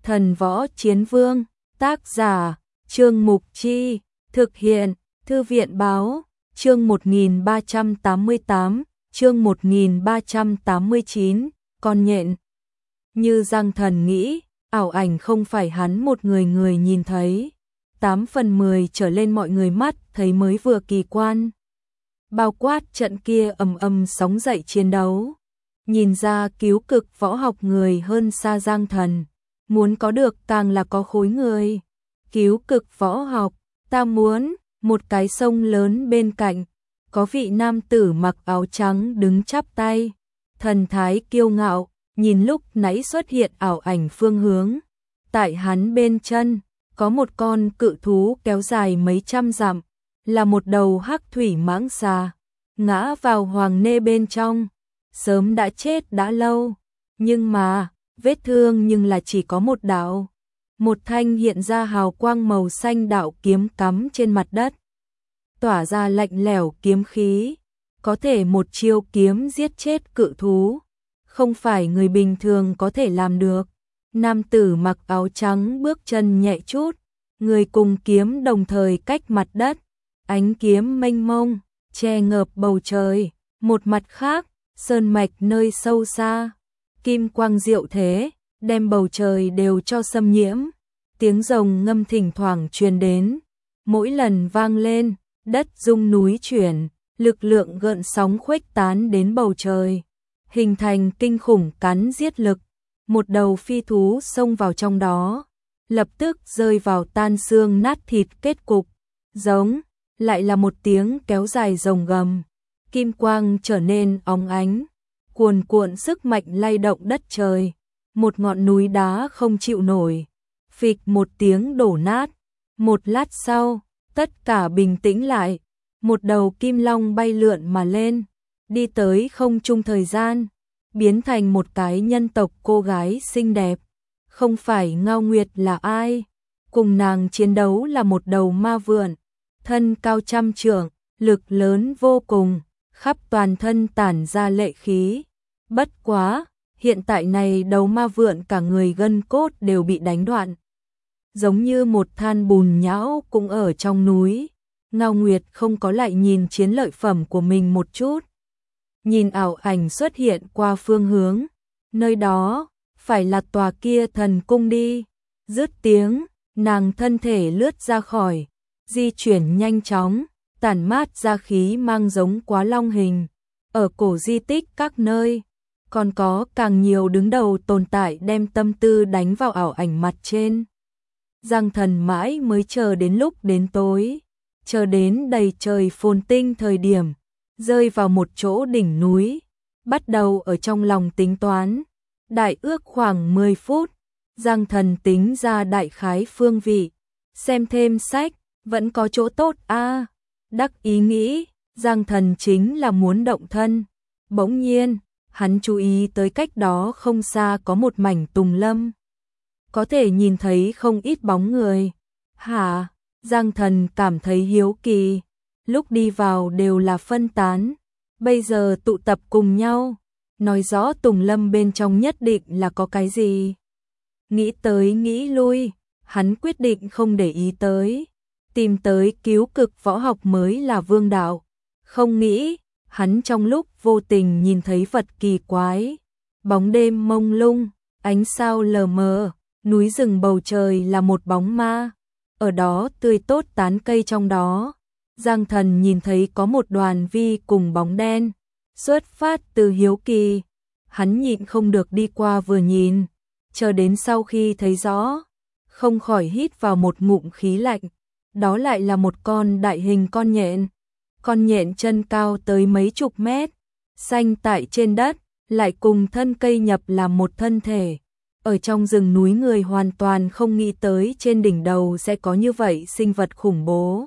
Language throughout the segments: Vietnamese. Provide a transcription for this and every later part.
Thần Võ Chiến Vương, tác giả, Trương Mục Chi, thực hiện, Thư viện Báo, chương 1388, chương 1389, con nhện. Như Giang Thần nghĩ, ảo ảnh không phải hắn một người nhìn thấy. 8 phần 10 trở lên mọi người mắt thấy mới vừa kỳ quan. Bao quát trận kia ầm ầm sóng dậy chiến đấu. Nhìn ra cứu cực võ học người hơn xa Giang Thần. Muốn có được càng là có khối người. Cứu cực võ học, ta muốn, một cái sông lớn bên cạnh. Có vị nam tử mặc áo trắng đứng chắp tay. Thần thái kiêu ngạo, nhìn lúc nãy xuất hiện ảo ảnh phương hướng. Tại hắn bên chân, có một con cự thú kéo dài mấy trăm dặm, là một đầu hắc thủy mãng xà, ngã vào hoàng nê bên trong, sớm đã chết đã lâu, nhưng mà, vết thương nhưng là chỉ có một đạo. Một thanh hiện ra hào quang màu xanh đạo kiếm cắm trên mặt đất, tỏa ra lạnh lẽo kiếm khí, có thể một chiêu kiếm giết chết cự thú, không phải người bình thường có thể làm được. Nam tử mặc áo trắng bước chân nhẹ chút, người cùng kiếm đồng thời cách mặt đất, ánh kiếm mênh mông, che ngợp bầu trời. Một mặt khác, sơn mạch nơi sâu xa, kim quang diệu thế, đem bầu trời đều cho xâm nhiễm. Tiếng rồng ngâm thỉnh thoảng truyền đến, mỗi lần vang lên, đất rung núi chuyển, lực lượng gợn sóng khuếch tán đến bầu trời, hình thành kinh khủng cắn giết lực. Một đầu phi thú xông vào trong đó, lập tức rơi vào tan xương nát thịt kết cục. Giống, lại là một tiếng kéo dài rồng gầm, kim quang trở nên óng ánh, cuồn cuộn sức mạnh lay động đất trời. Một ngọn núi đá không chịu nổi, phịch một tiếng đổ nát. Một lát sau, tất cả bình tĩnh lại, một đầu kim long bay lượn mà lên, đi tới không trung thời gian, biến thành một cái nhân tộc cô gái xinh đẹp. Không phải Ngao Nguyệt là ai, cùng nàng chiến đấu là một đầu ma vượn, thân cao trăm trượng, lực lớn vô cùng, khắp toàn thân tản ra lệ khí. Bất quá, hiện tại này đầu ma vượn cả người gân cốt đều bị đánh đoạn, giống như một than bùn nhão cũng ở trong núi. Ngao Nguyệt không có lại nhìn chiến lợi phẩm của mình một chút, nhìn ảo ảnh xuất hiện qua phương hướng, nơi đó phải là tòa kia thần cung đi. Dứt tiếng, nàng thân thể lướt ra khỏi, di chuyển nhanh chóng, tản mát ra khí mang giống quá long hình. Ở cổ di tích các nơi, còn có càng nhiều đứng đầu tồn tại đem tâm tư đánh vào ảo ảnh mặt trên. Giang Thần mãi mới chờ đến lúc đến tối, chờ đến đầy trời phồn tinh thời điểm, rơi vào một chỗ đỉnh núi, bắt đầu ở trong lòng tính toán. Đại ước khoảng 10 phút, Giang Thần tính ra đại khái phương vị, xem thêm sách, vẫn có chỗ tốt a. Đắc ý nghĩ, Giang Thần chính là muốn động thân. Bỗng nhiên, hắn chú ý tới cách đó không xa có một mảnh tùng lâm, có thể nhìn thấy không ít bóng người. Hả? Giang Thần cảm thấy hiếu kỳ, lúc đi vào đều là phân tán, bây giờ tụ tập cùng nhau, nói rõ tùng lâm bên trong nhất định là có cái gì. Nghĩ tới nghĩ lui, hắn quyết định không để ý tới, tìm tới cứu cực võ học mới là vương đạo. Không nghĩ, hắn trong lúc vô tình nhìn thấy vật kỳ quái, bóng đêm mông lung, ánh sao lờ mờ, núi rừng bầu trời là một bóng ma, ở đó tươi tốt tán cây trong đó. Giang Thần nhìn thấy có một đoàn vi cùng bóng đen, xuất phát từ hiếu kỳ, hắn nhịn không được đi qua vừa nhìn, chờ đến sau khi thấy rõ, không khỏi hít vào một ngụm khí lạnh. Đó lại là một con đại hình con nhện. Con nhện chân cao tới mấy chục mét, xanh tại trên đất, lại cùng thân cây nhập làm một thân thể. Ở trong rừng núi người hoàn toàn không nghĩ tới trên đỉnh đầu sẽ có như vậy sinh vật khủng bố.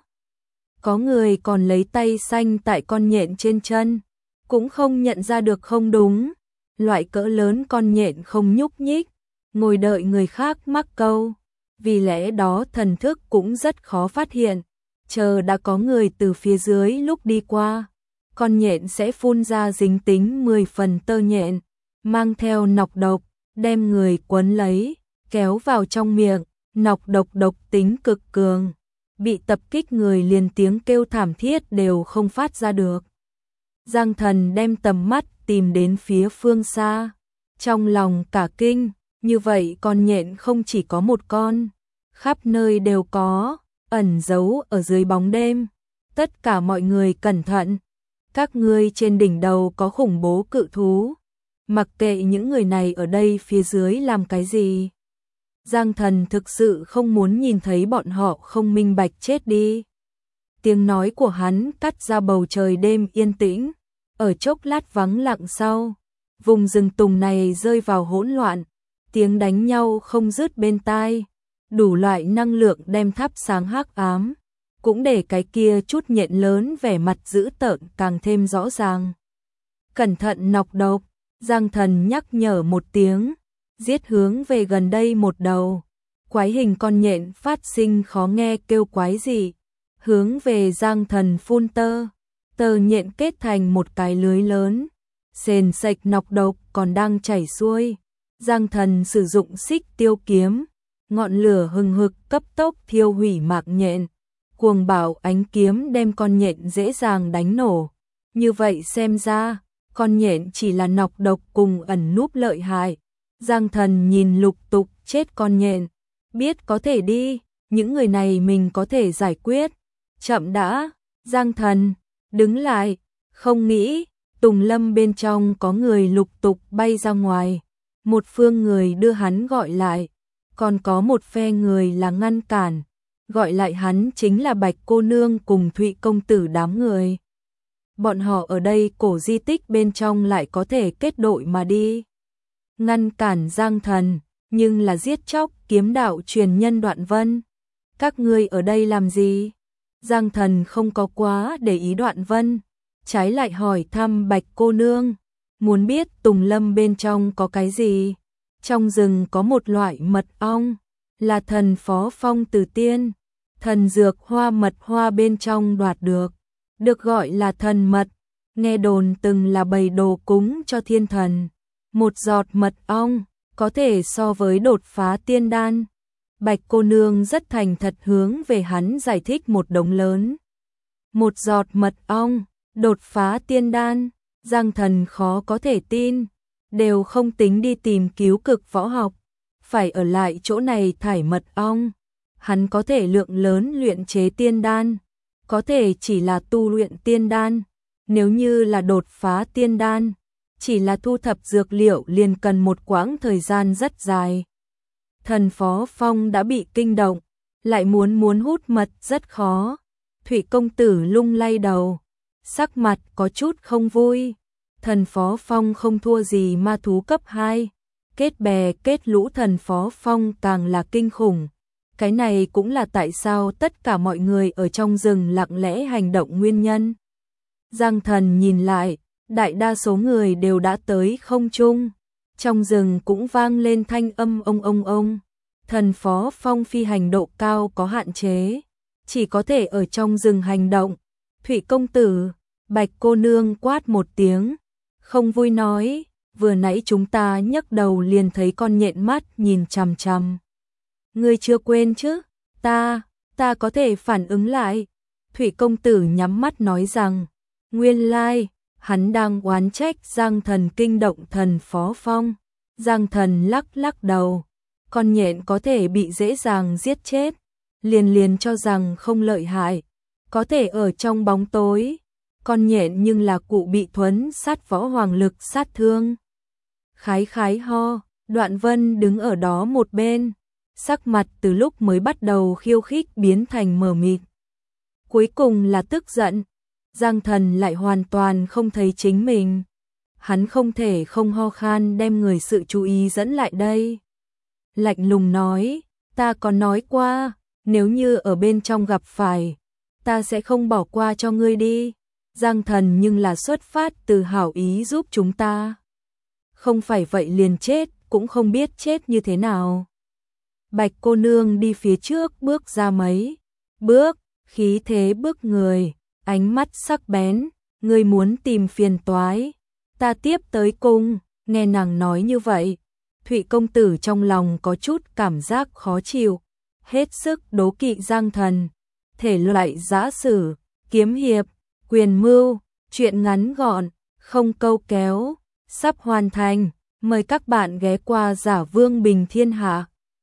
Có người còn lấy tay xanh tại con nhện trên chân, cũng không nhận ra được không đúng. Loại cỡ lớn con nhện không nhúc nhích, ngồi đợi người khác mắc câu. Vì lẽ đó thần thức cũng rất khó phát hiện. Chờ đã có người từ phía dưới lúc đi qua, con nhện sẽ phun ra dính tính 10 phần tơ nhện, mang theo nọc độc, đem người quấn lấy, kéo vào trong miệng, nọc độc độc tính cực cường. Bị tập kích người liền tiếng kêu thảm thiết đều không phát ra được. Giang Thần đem tầm mắt tìm đến phía phương xa, trong lòng cả kinh, như vậy con nhện không chỉ có một con, khắp nơi đều có, ẩn giấu ở dưới bóng đêm. Tất cả mọi người cẩn thận, các ngươi trên đỉnh đầu có khủng bố cự thú, mặc kệ những người này ở đây phía dưới làm cái gì. Giang Thần thực sự không muốn nhìn thấy bọn họ không minh bạch chết đi. Tiếng nói của hắn cắt ra bầu trời đêm yên tĩnh, ở chốc lát vắng lặng sau, vùng rừng tùng này rơi vào hỗn loạn, tiếng đánh nhau không dứt bên tai, đủ loại năng lượng đem thắp sáng hắc ám, cũng để cái kia chút nhện lớn vẻ mặt dữ tợn càng thêm rõ ràng. Cẩn thận nọc độc, Giang Thần nhắc nhở một tiếng, giết hướng về gần đây một đầu. Quái hình con nhện phát sinh khó nghe kêu quái gì, hướng về Giang Thần phun tơ nhện kết thành một cái lưới lớn, sền sạch nọc độc còn đang chảy xuôi. Giang Thần sử dụng xích tiêu kiếm, ngọn lửa hừng hực cấp tốc thiêu hủy mạc nhện, cuồng bạo ánh kiếm đem con nhện dễ dàng đánh nổ. Như vậy xem ra, con nhện chỉ là nọc độc cùng ẩn núp lợi hại. Giang Thần nhìn lục tục chết con nhện, biết có thể đi, những người này mình có thể giải quyết. Chậm đã, Giang Thần, đứng lại, không nghĩ, Tùng Lâm bên trong có người lục tục bay ra ngoài. Một phương người đưa hắn gọi lại, còn có một phe người là ngăn cản. Gọi lại hắn chính là Bạch cô nương cùng Thụy công tử đám người. Bọn họ ở đây cổ di tích bên trong lại có thể kết đội mà đi. Ngăn cản Giang Thần, nhưng là giết chóc kiếm đạo truyền nhân Đoạn Vân. Các ngươi ở đây làm gì? Giang Thần không có quá để ý Đoạn Vân, trái lại hỏi thăm Bạch cô nương, muốn biết Tùng Lâm bên trong có cái gì. Trong rừng có một loại mật ong, là thần Phó Phong từ tiên, thần dược hoa mật hoa bên trong đoạt được gọi là thần mật, nghe đồn từng là bày đồ cúng cho thiên thần. Một giọt mật ong có thể so với đột phá tiên đan. Bạch cô nương rất thành thật hướng về hắn giải thích một đống lớn. Một giọt mật ong, đột phá tiên đan, Giang Thần khó có thể tin, đều không tính đi tìm cứu cực võ học, phải ở lại chỗ này thải mật ong. Hắn có thể lượng lớn luyện chế tiên đan, có thể chỉ là tu luyện tiên đan, nếu như là đột phá tiên đan, chỉ là thu thập dược liệu liền cần một quãng thời gian rất dài. Thần Phó Phong đã bị kinh động, lại muốn hút mật rất khó. Thụy công tử lung lay đầu, sắc mặt có chút không vui. Thần Phó Phong không thua gì ma thú cấp 2, kết bè kết lũ thần Phó Phong càng là kinh khủng. Cái này cũng là tại sao tất cả mọi người ở trong rừng lặng lẽ hành động nguyên nhân. Giang Thần nhìn lại, đại đa số người đều đã tới không trung. Trong rừng cũng vang lên thanh âm ông. Thần Phó Phong phi hành độ cao có hạn chế, chỉ có thể ở trong rừng hành động. Thụy công tử, Bạch cô nương quát một tiếng, không vui nói, vừa nãy chúng ta nhấc đầu liền thấy con nhện mắt nhìn chằm chằm. Ngươi chưa quên chứ, ta có thể phản ứng lại. Thụy công tử nhắm mắt nói rằng, nguyên lai, hắn đang oán trách Giang Thần kinh động thần Phó Phong. Giang Thần lắc đầu, con nhện có thể bị dễ dàng giết chết, liền cho rằng không lợi hại, có thể ở trong bóng tối. Con nhện nhưng là cụ bị thuấn sát võ hoàng lực sát thương. Khái ho, Đoạn Vân đứng ở đó một bên, sắc mặt từ lúc mới bắt đầu khiêu khích biến thành mờ mịt, cuối cùng là tức giận. Giang Thần lại hoàn toàn không thấy chính mình, hắn không thể không ho khan đem người sự chú ý dẫn lại đây. Lạnh lùng nói, ta có nói qua, nếu như ở bên trong gặp phải, ta sẽ không bỏ qua cho ngươi đi. Giang Thần nhưng là xuất phát từ hảo ý giúp chúng ta, không phải vậy liền chết cũng không biết chết như thế nào. Bạch cô nương đi phía trước bước ra mấy bước, khí thế bước người, ánh mắt sắc bén, ngươi muốn tìm phiền toái, ta tiếp tới cung. Nghe nàng nói như vậy, Thụy công tử trong lòng có chút cảm giác khó chịu, hết sức đố kỵ Giang Thần, thể loại giã sử, kiếm hiệp, quyền mưu, truyện ngắn gọn, không câu kéo, sắp hoàn thành, mời các bạn ghé qua Giả Vương Bình Thiên Hạ.